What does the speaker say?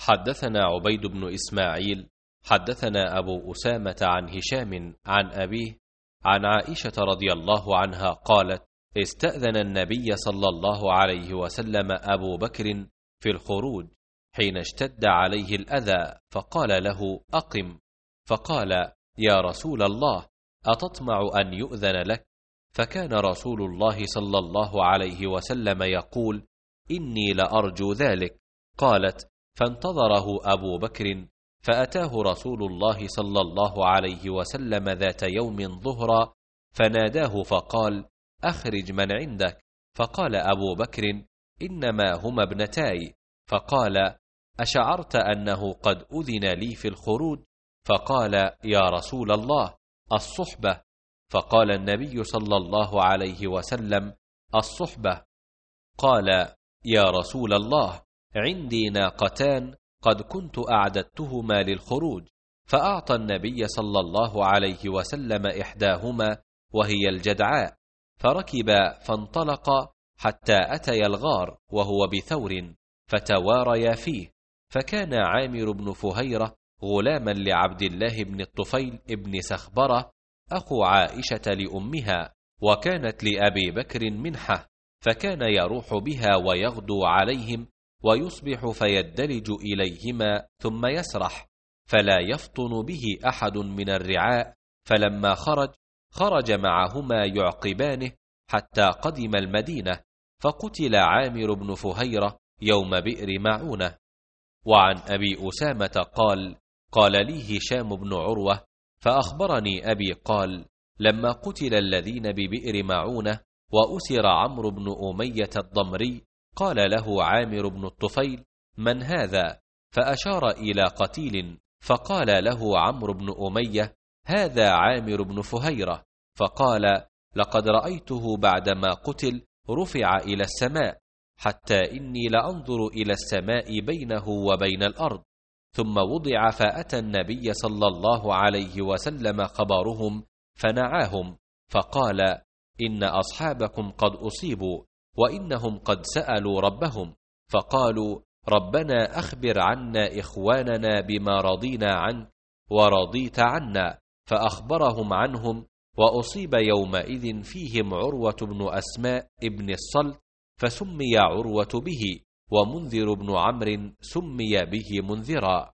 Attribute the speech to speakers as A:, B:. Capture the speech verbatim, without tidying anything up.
A: حدثنا عبيد بن إسماعيل حدثنا أبو أسامة عن هشام عن أبيه عن عائشة رضي الله عنها قالت: استأذن النبي صلى الله عليه وسلم أبو بكر في الخروج حين اشتد عليه الأذى، فقال له: أقم. فقال: يا رسول الله، أتطمع أن يؤذن لك؟ فكان رسول الله صلى الله عليه وسلم يقول: إني لأرجو ذلك. قالت: فانتظره أبو بكر، فأتاه رسول الله صلى الله عليه وسلم ذات يوم ظهرا، فناداه فقال: أخرج من عندك. فقال أبو بكر: إنما هما ابنتاي. فقال: أشعرت أنه قد أذن لي في الخروج؟ فقال: يا رسول الله، الصحبة. فقال النبي صلى الله عليه وسلم: الصحبة. قال: يا رسول الله، عندي ناقتان قد كنت أعددتهما للخروج. فأعطى النبي صلى الله عليه وسلم إحداهما وهي الجدعاء، فركبا فانطلقا حتى أتيا الغار وهو بثور، فتواريا فيه. فكان عامر بن فهيرة غلاما لعبد الله بن الطفيل بن سخبرة أخو عائشة لأمها، وكانت لأبي بكر منحة، فكان يروح بها ويغدو عليهم، ويصبح فيدلج إليهما ثم يسرح، فلا يفطن به أحد من الرعاء. فلما خرج خرج معهما يعقبانه حتى قدم المدينة، فقتل عامر بن فهيرة يوم بئر معونة. وعن أبي أسامة قال: قال لي هشام بن عروة فأخبرني أبي قال: لما قتل الذين ببئر معونة وأسر عمرو بن أمية الضمري، قال له عامر بن الطفيل: من هذا؟ فأشار إلى قتيل، فقال له عمرو بن أمية: هذا عامر بن فهيرة. فقال: لقد رأيته بعدما قتل رفع إلى السماء، حتى إني لأنظر إلى السماء بينه وبين الأرض. ثم وضع، فأتى النبي صلى الله عليه وسلم خبرهم فنعاهم، فقال: إن أصحابكم قد أصيبوا، وإنهم قد سألوا ربهم، فقالوا: ربنا أخبر عنا إخواننا بما رضينا عنك ورضيت عنا. فأخبرهم عنهم، وأصيب يومئذ فيهم عروة بن أسماء ابن الصلت، فسمي عروة به، ومنذر بن عمرو سمي به منذرا.